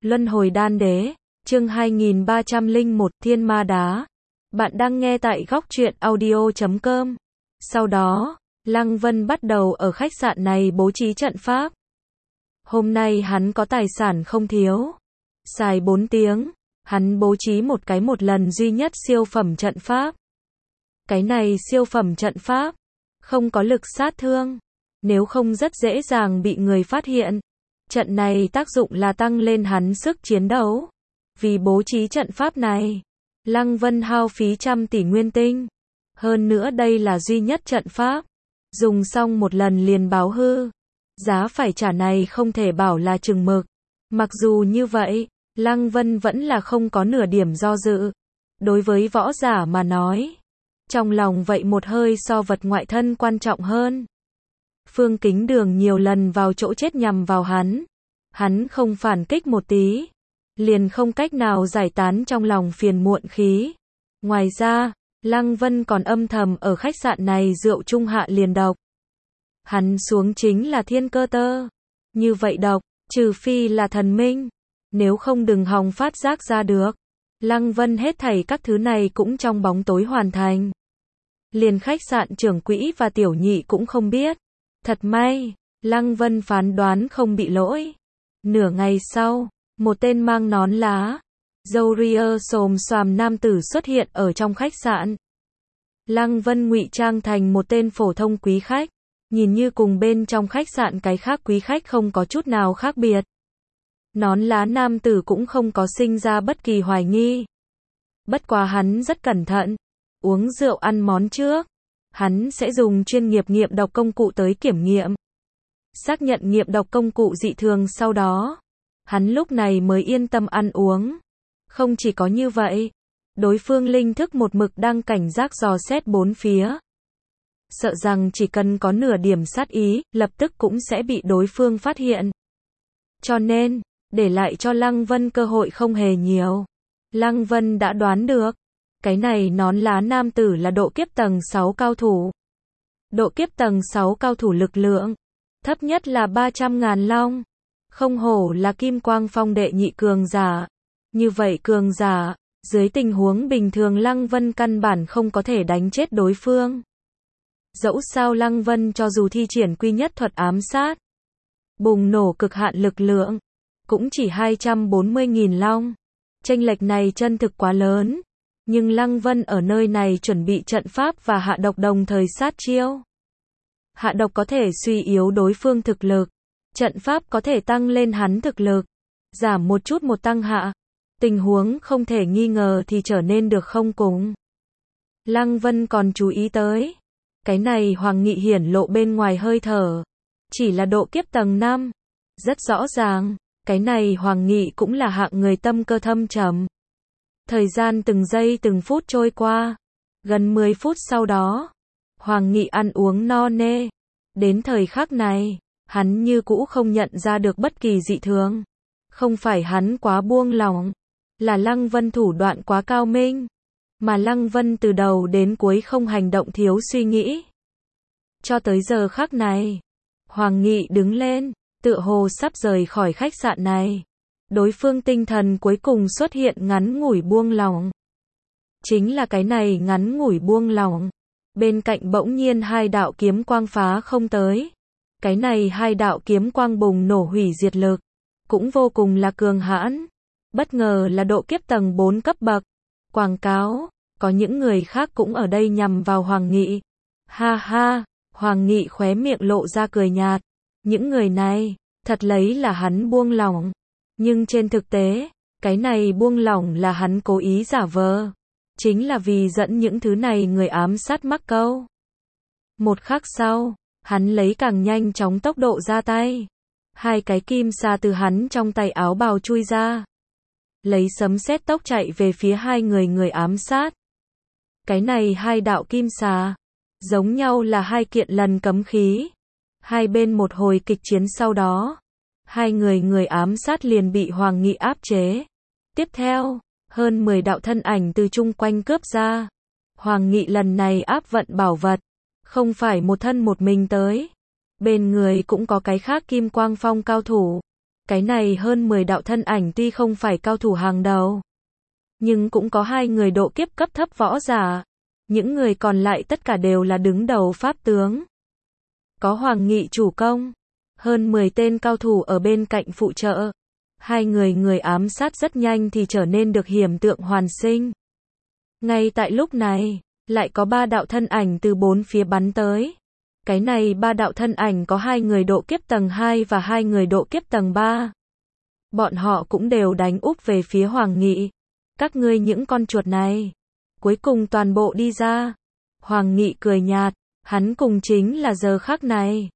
Luân hồi đan đế, chương 2301, Thiên Ma Đá. Bạn đang nghe tại góc truyện audio.com. Sau đó, Lăng Vân bắt đầu ở khách sạn này bố trí trận pháp. Hôm nay hắn có tài sản không thiếu. Xài 4 tiếng, hắn bố trí một lần duy nhất siêu phẩm trận pháp. Cái này siêu phẩm trận pháp, không có lực sát thương, nếu không rất dễ dàng bị người phát hiện. Trận này tác dụng là tăng lên hắn sức chiến đấu. Vì bố trí trận pháp này, Lăng Vân hao phí trăm tỷ nguyên tinh. Hơn nữa đây là duy nhất trận pháp, dùng xong một lần liền báo hư. Giá phải trả này không thể bảo là chừng mực. Mặc dù như vậy, Lăng Vân vẫn là không có nửa điểm do dự. Đối với võ giả mà nói, trong lòng vậy một hơi so vật ngoại thân quan trọng hơn. Phương Kính Đường nhiều lần vào chỗ chết nhằm vào hắn. Hắn không phản kích một tí, liền không cách nào giải tán trong lòng phiền muộn khí. Ngoài ra, Lăng Vân còn âm thầm ở khách sạn này rượu trung hạ liền độc. Hắn xuống chính là thiên cơ tơ. Như vậy độc, trừ phi là thần minh, nếu không đừng hòng phát giác ra được. Lăng Vân hết thảy các thứ này cũng trong bóng tối hoàn thành. Liền khách sạn trưởng quỹ và tiểu nhị cũng không biết. Thật may, Lăng Vân phán đoán không bị lỗi. Nửa ngày sau, một tên mang nón lá, râu ria xồm xoàm nam tử xuất hiện ở trong khách sạn. Lăng Vân ngụy trang thành một tên phổ thông quý khách, nhìn như cùng bên trong khách sạn cái khác quý khách không có chút nào khác biệt. Nón lá nam tử cũng không có sinh ra bất kỳ hoài nghi. Bất quá hắn rất cẩn thận, uống rượu ăn món trước. Hắn sẽ dùng chuyên nghiệp nghiệm độc công cụ tới kiểm nghiệm. Xác nhận nghiệm độc công cụ dị thường sau đó, hắn lúc này mới yên tâm ăn uống. Không chỉ có như vậy, đối phương linh thức một mực đang cảnh giác dò xét bốn phía. Sợ rằng chỉ cần có nửa điểm sát ý, lập tức cũng sẽ bị đối phương phát hiện. Cho nên, để lại cho Lăng Vân cơ hội không hề nhiều. Lăng Vân đã đoán được, cái này nón lá nam tử là độ kiếp tầng 6 cao thủ. Độ kiếp tầng 6 cao thủ lực lượng, thấp nhất là 300.000 long. Không hổ là Kim Quang Phong đệ nhị cường giả. Như vậy cường giả, dưới tình huống bình thường Lăng Vân căn bản không có thể đánh chết đối phương. Dẫu sao Lăng Vân cho dù thi triển quy nhất thuật ám sát, bùng nổ cực hạn lực lượng, cũng chỉ 240.000 long. Chênh lệch này chân thực quá lớn. Nhưng Lăng Vân ở nơi này chuẩn bị trận pháp và hạ độc đồng thời sát chiêu. Hạ độc có thể suy yếu đối phương thực lực, trận pháp có thể tăng lên hắn thực lực, giảm một chút một tăng hạ. Tình huống không thể nghi ngờ thì trở nên được không cùng. Lăng Vân còn chú ý tới, cái này Hoàng Nghị hiển lộ bên ngoài hơi thở, chỉ là độ kiếp tầng 5. Rất rõ ràng, cái này Hoàng Nghị cũng là hạng người tâm cơ thâm trầm. Thời gian từng giây từng phút trôi qua, gần 10 phút sau đó, Hoàng Nghị ăn uống no nê. Đến thời khắc này, hắn như cũ không nhận ra được bất kỳ dị thường. Không phải hắn quá buông lỏng, là Lăng Vân thủ đoạn quá cao minh, mà Lăng Vân từ đầu đến cuối không hành động thiếu suy nghĩ. Cho tới giờ khắc này, Hoàng Nghị đứng lên, tựa hồ sắp rời khỏi khách sạn này. Đối phương tinh thần cuối cùng xuất hiện ngắn ngủi buông lỏng. Chính là cái này ngắn ngủi buông lỏng. Bên cạnh bỗng nhiên hai đạo kiếm quang phá không tới. Cái này hai đạo kiếm quang bùng nổ hủy diệt lực, cũng vô cùng là cường hãn. Bất ngờ là độ kiếp tầng 4 cấp bậc. Quảng cáo, có những người khác cũng ở đây nhằm vào Hoàng Nghị. Ha ha, Hoàng Nghị khóe miệng lộ ra cười nhạt. Những người này, thật lấy là hắn buông lỏng. Nhưng trên thực tế, cái này buông lỏng là hắn cố ý giả vờ. Chính là vì dẫn những thứ này người ám sát mắc câu. Một khắc sau, hắn lấy càng nhanh chóng tốc độ ra tay. Hai cái kim sa từ hắn trong tay áo bào chui ra. Lấy sấm sét tốc chạy về phía hai người ám sát. Cái này hai đạo kim sa, giống nhau là hai kiện lần cấm khí. Hai bên một hồi kịch chiến sau đó, hai người ám sát liền bị Hoàng Nghị áp chế. Tiếp theo, hơn 10 đạo thân ảnh từ chung quanh cướp ra. Hoàng Nghị lần này áp vận bảo vật, không phải một thân một mình tới. Bên người cũng có cái khác Kim Quang Phong cao thủ. Cái này hơn 10 đạo thân ảnh tuy không phải cao thủ hàng đầu, nhưng cũng có 2 người độ kiếp cấp thấp võ giả. Những người còn lại tất cả đều là đứng đầu pháp tướng. Có Hoàng Nghị chủ công, hơn 10 tên cao thủ ở bên cạnh phụ trợ. 2 người ám sát rất nhanh thì trở nên được hiểm tượng hoàn sinh. Ngay tại lúc này, lại có 3 đạo thân ảnh từ 4 phía bắn tới. Cái này 3 đạo thân ảnh có 2 người độ kiếp tầng 2 và 2 người độ kiếp tầng 3. Bọn họ cũng đều đánh úp về phía Hoàng Nghị. Các ngươi những con chuột này, cuối cùng toàn bộ đi ra. Hoàng Nghị cười nhạt, hắn cùng chính là giờ khắc này.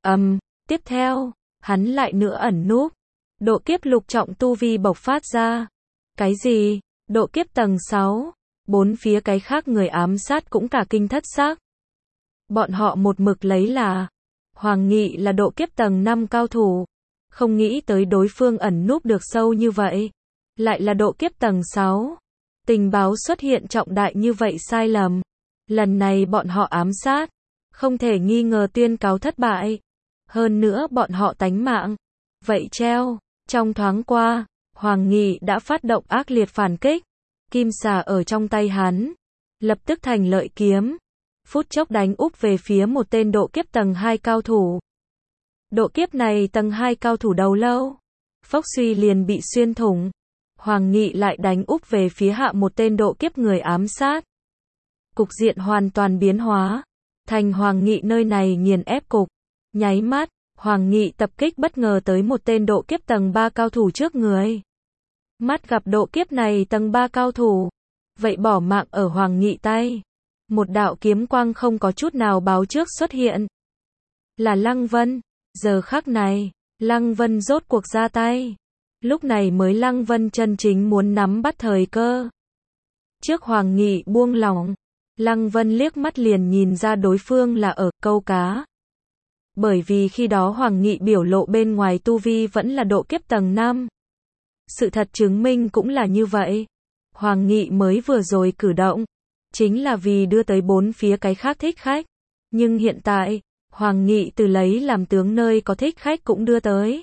Tiếp theo, hắn lại nữa ẩn núp. Độ kiếp lục trọng tu vi bộc phát ra. Cái gì? Độ kiếp tầng 6. 4 phía cái khác người ám sát cũng cả kinh thất xác. Bọn họ một mực lấy là Hoàng Nghị là độ kiếp tầng 5 cao thủ. Không nghĩ tới đối phương ẩn núp được sâu như vậy. Lại là độ kiếp tầng 6. Tình báo xuất hiện trọng đại như vậy sai lầm. Lần này bọn họ ám sát. Không thể nghi ngờ tuyên cáo thất bại. Hơn nữa bọn họ tánh mạng. Vậy treo. Trong thoáng qua, Hoàng Nghị đã phát động ác liệt phản kích. Kim xà ở trong tay hắn. Lập tức thành lợi kiếm. Phút chốc đánh úp về phía một tên độ kiếp tầng 2 cao thủ. Độ kiếp này tầng 2 cao thủ đầu lâu. Phốc suy liền bị xuyên thủng. Hoàng Nghị lại đánh úp về phía hạ một tên độ kiếp người ám sát. Cục diện hoàn toàn biến hóa. Thành Hoàng Nghị nơi này nghiền ép cục. Nháy mắt, Hoàng Nghị tập kích bất ngờ tới một tên độ kiếp tầng 3 cao thủ trước người. Mắt gặp độ kiếp này tầng 3 cao thủ. Vậy bỏ mạng ở Hoàng Nghị tay. Một đạo kiếm quang không có chút nào báo trước xuất hiện. Là Lăng Vân. Giờ khắc này, Lăng Vân rốt cuộc ra tay. Lúc này mới Lăng Vân chân chính muốn nắm bắt thời cơ. Trước Hoàng Nghị buông lỏng, Lăng Vân liếc mắt liền nhìn ra đối phương là ở câu cá. Bởi vì khi đó Hoàng Nghị biểu lộ bên ngoài tu vi vẫn là độ kiếp tầng 5. Sự thật chứng minh cũng là như vậy. Hoàng Nghị mới vừa rồi cử động, chính là vì đưa tới 4 phía cái khác thích khách. Nhưng hiện tại, Hoàng Nghị từ lấy làm tướng nơi có thích khách cũng đưa tới.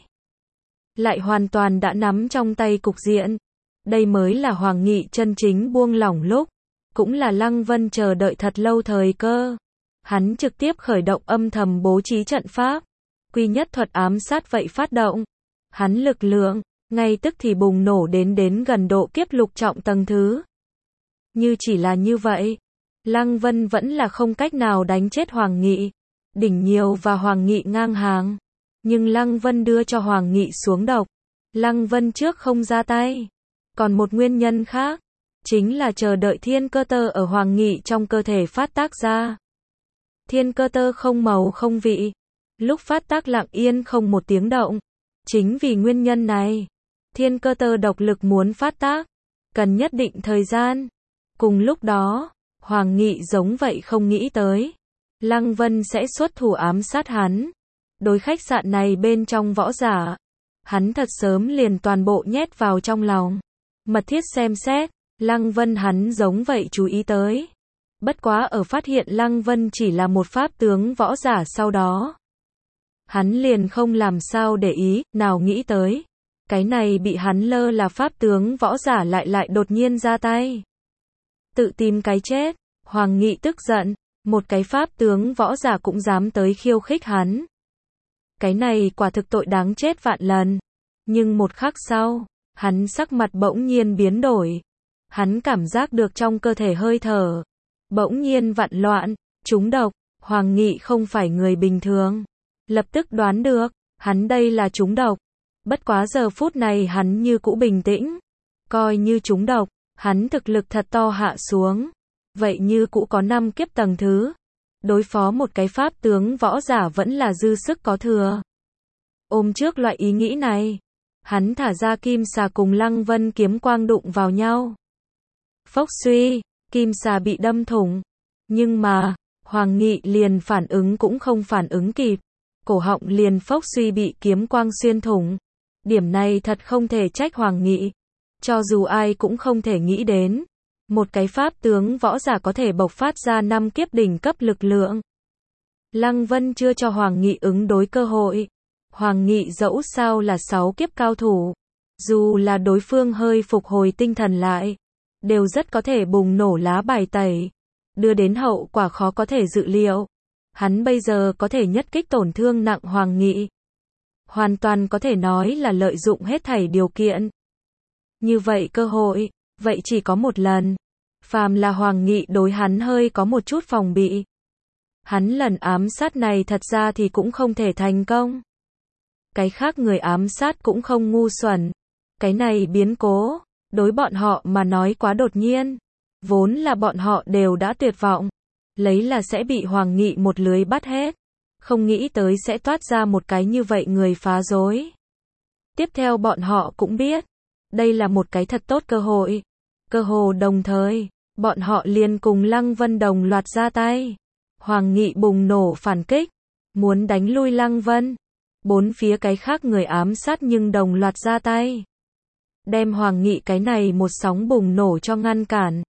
Lại hoàn toàn đã nắm trong tay cục diện. Đây mới là Hoàng Nghị chân chính buông lỏng lúc. Cũng là Lăng Vân chờ đợi thật lâu thời cơ. Hắn trực tiếp khởi động âm thầm bố trí trận pháp. Quy nhất thuật ám sát vậy phát động. Hắn lực lượng, ngay tức thì bùng nổ đến gần độ kiếp lục trọng tầng thứ. Như chỉ là như vậy, Lăng Vân vẫn là không cách nào đánh chết Hoàng Nghị. Đỉnh Nhiều và Hoàng Nghị ngang hàng. Nhưng Lăng Vân đưa cho Hoàng Nghị xuống độc. Lăng Vân trước không ra tay. Còn một nguyên nhân khác, chính là chờ đợi thiên cơ tơ ở Hoàng Nghị trong cơ thể phát tác ra. Thiên cơ tơ không màu không vị. Lúc phát tác lặng yên không một tiếng động. Chính vì nguyên nhân này, thiên cơ tơ độc lực muốn phát tác, cần nhất định thời gian. Cùng lúc đó, Hoàng Nghị giống vậy không nghĩ tới. Lăng Vân sẽ xuất thủ ám sát hắn. Đối khách sạn này bên trong võ giả, hắn thật sớm liền toàn bộ nhét vào trong lòng. Mật thiết xem xét, Lăng Vân hắn giống vậy chú ý tới. Bất quá ở phát hiện Lăng Vân chỉ là một pháp tướng võ giả sau đó. Hắn liền không làm sao để ý, nào nghĩ tới. Cái này bị hắn lơ là pháp tướng võ giả lại đột nhiên ra tay. Tự tìm cái chết, Hoàng Nghị tức giận, một cái pháp tướng võ giả cũng dám tới khiêu khích hắn. Cái này quả thực tội đáng chết vạn lần. Nhưng một khắc sau, hắn sắc mặt bỗng nhiên biến đổi. Hắn cảm giác được trong cơ thể hơi thở bỗng nhiên vặn loạn, trúng độc. Hoàng Nghị không phải người bình thường. Lập tức đoán được, hắn đây là trúng độc. Bất quá giờ phút này hắn như cũ bình tĩnh. Coi như trúng độc, hắn thực lực thật to hạ xuống. Vậy như cũ có 5 kiếp tầng thứ. Đối phó một cái pháp tướng võ giả vẫn là dư sức có thừa. Ôm trước loại ý nghĩ này, hắn thả ra kim xà cùng Lăng Vân kiếm quang đụng vào nhau. Phốc suy, kim xà bị đâm thủng. Nhưng mà, Hoàng Nghị liền phản ứng cũng không phản ứng kịp. Cổ họng liền phốc suy bị kiếm quang xuyên thủng. Điểm này thật không thể trách Hoàng Nghị. Cho dù ai cũng không thể nghĩ đến. Một cái pháp tướng võ giả có thể bộc phát ra 5 kiếp đỉnh cấp lực lượng. Lăng Vân chưa cho Hoàng Nghị ứng đối cơ hội. Hoàng Nghị dẫu sao là 6 kiếp cao thủ, dù là đối phương hơi phục hồi tinh thần lại, đều rất có thể bùng nổ lá bài tẩy, đưa đến hậu quả khó có thể dự liệu. Hắn bây giờ có thể nhất kích tổn thương nặng Hoàng Nghị, hoàn toàn có thể nói là lợi dụng hết thảy điều kiện. Như vậy cơ hội, vậy chỉ có một lần. Phàm là Hoàng Nghị đối hắn hơi có một chút phòng bị, hắn lần ám sát này thật ra thì cũng không thể thành công. Cái khác người ám sát cũng không ngu xuẩn. Cái này biến cố, đối bọn họ mà nói quá đột nhiên. Vốn là bọn họ đều đã tuyệt vọng, lấy là sẽ bị Hoàng Nghị một lưới bắt hết. Không nghĩ tới sẽ toát ra một cái như vậy người phá rối. Tiếp theo bọn họ cũng biết, đây là một cái thật tốt cơ hội. Cơ hồ đồng thời, bọn họ liền cùng Lăng Vân đồng loạt ra tay. Hoàng Nghị bùng nổ phản kích, muốn đánh lui Lăng Vân. Bốn phía cái khác người ám sát nhưng đồng loạt ra tay, đem Hoàng Nghị cái này một sóng bùng nổ cho ngăn cản.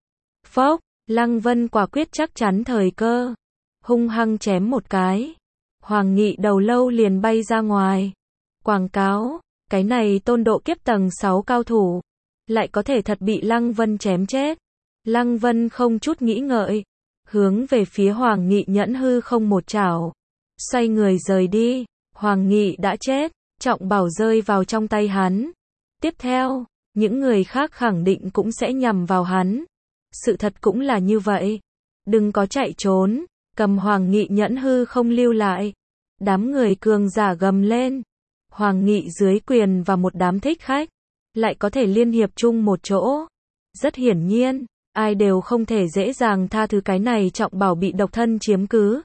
Phốc, Lăng Vân quả quyết chắc chắn thời cơ, hung hăng chém một cái. Hoàng Nghị đầu lâu liền bay ra ngoài. Quảng cáo, cái này tôn độ kiếp tầng 6 cao thủ, lại có thể thật bị Lăng Vân chém chết. Lăng Vân không chút nghĩ ngợi, hướng về phía Hoàng Nghị nhẫn hư không một chảo, xoay người rời đi. Hoàng Nghị đã chết, trọng bảo rơi vào trong tay hắn. Tiếp theo, những người khác khẳng định cũng sẽ nhằm vào hắn. Sự thật cũng là như vậy. Đừng có chạy trốn, cầm Hoàng Nghị nhẫn hư không lưu lại. Đám người cường giả gầm lên. Hoàng Nghị dưới quyền và một đám thích khách, lại có thể liên hiệp chung một chỗ. Rất hiển nhiên, ai đều không thể dễ dàng tha thứ cái này trọng bảo bị độc thân chiếm cứ.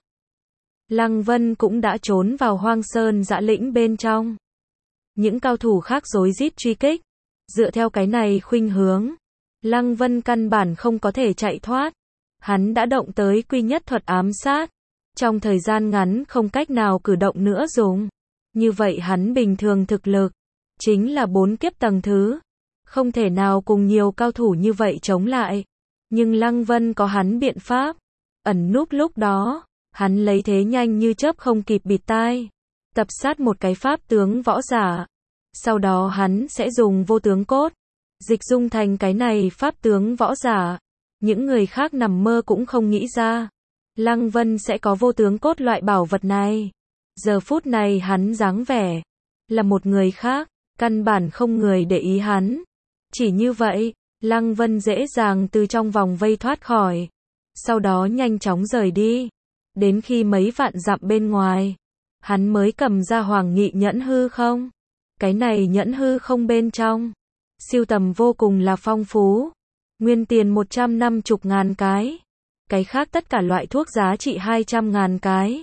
Lăng Vân cũng đã trốn vào Hoang Sơn Dã Lĩnh bên trong. Những cao thủ khác rối rít truy kích. Dựa theo cái này khuynh hướng, Lăng Vân căn bản không có thể chạy thoát. Hắn đã động tới quy nhất thuật ám sát. Trong thời gian ngắn không cách nào cử động nữa dùng. Như vậy hắn bình thường thực lực, chính là 4 kiếp tầng thứ. Không thể nào cùng nhiều cao thủ như vậy chống lại. Nhưng Lăng Vân có hắn biện pháp. Ẩn núp lúc đó. Hắn lấy thế nhanh như chớp không kịp bịt tai, tập sát một cái pháp tướng võ giả. Sau đó hắn sẽ dùng vô tướng cốt, dịch dung thành cái này pháp tướng võ giả. Những người khác nằm mơ cũng không nghĩ ra, Lăng Vân sẽ có vô tướng cốt loại bảo vật này. Giờ phút này hắn dáng vẻ là một người khác, căn bản không người để ý hắn. Chỉ như vậy, Lăng Vân dễ dàng từ trong vòng vây thoát khỏi, sau đó nhanh chóng rời đi. Đến khi mấy vạn dặm bên ngoài, hắn mới cầm ra Hoàng Nghị nhẫn hư không. Cái này nhẫn hư không bên trong, sưu tầm vô cùng là phong phú. Nguyên tiền 150.000 cái. Cái khác tất cả loại thuốc giá trị 200.000 cái.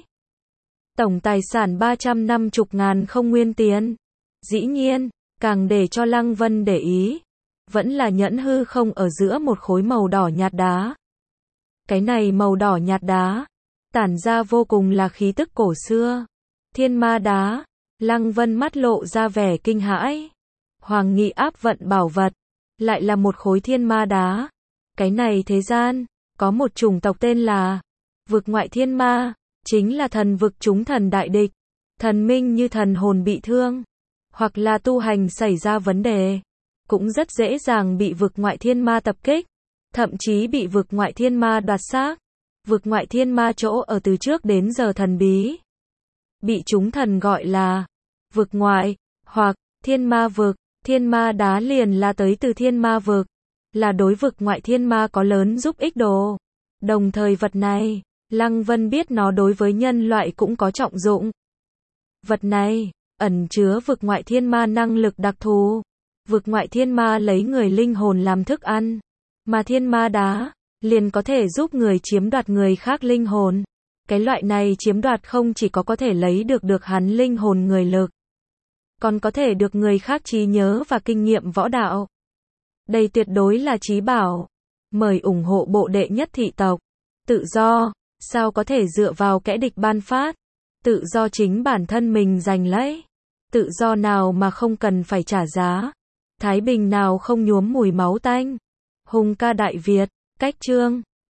Tổng tài sản 350.000 không nguyên tiền. Dĩ nhiên, càng để cho Lăng Vân để ý, vẫn là nhẫn hư không ở giữa một khối màu đỏ nhạt đá. Cái này màu đỏ nhạt đá, tản ra vô cùng là khí tức cổ xưa. Thiên ma đá. Lăng Vân mắt lộ ra vẻ kinh hãi. Hoàng Nghị áp vận bảo vật, lại là một khối thiên ma đá. Cái này thế gian, có một chủng tộc tên là vực ngoại thiên ma, chính là thần vực chúng thần đại địch. Thần minh như thần hồn bị thương, hoặc là tu hành xảy ra vấn đề, cũng rất dễ dàng bị vực ngoại thiên ma tập kích, thậm chí bị vực ngoại thiên ma đoạt xác. Vực ngoại thiên ma chỗ ở từ trước đến giờ thần bí, bị chúng thần gọi là vực ngoại, hoặc thiên ma vực. Thiên ma đá liền là tới từ thiên ma vực, là đối vực ngoại thiên ma có lớn giúp ích đồ. Đồng thời vật này, Lăng Vân biết nó đối với nhân loại cũng có trọng dụng. Vật này, ẩn chứa vực ngoại thiên ma năng lực đặc thù. Vực ngoại thiên ma lấy người linh hồn làm thức ăn, mà thiên ma đá liền có thể giúp người chiếm đoạt người khác linh hồn. Cái loại này chiếm đoạt không chỉ có thể lấy được hắn linh hồn người lực, còn có thể được người khác trí nhớ và kinh nghiệm võ đạo. Đây tuyệt đối là trí bảo. Mời ủng hộ bộ đệ nhất thị tộc. Tự do, sao có thể dựa vào kẻ địch ban phát. Tự do chính bản thân mình giành lấy. Tự do nào mà không cần phải trả giá. Thái bình nào không nhuốm mùi máu tanh. Hùng ca Đại Việt, cách chương.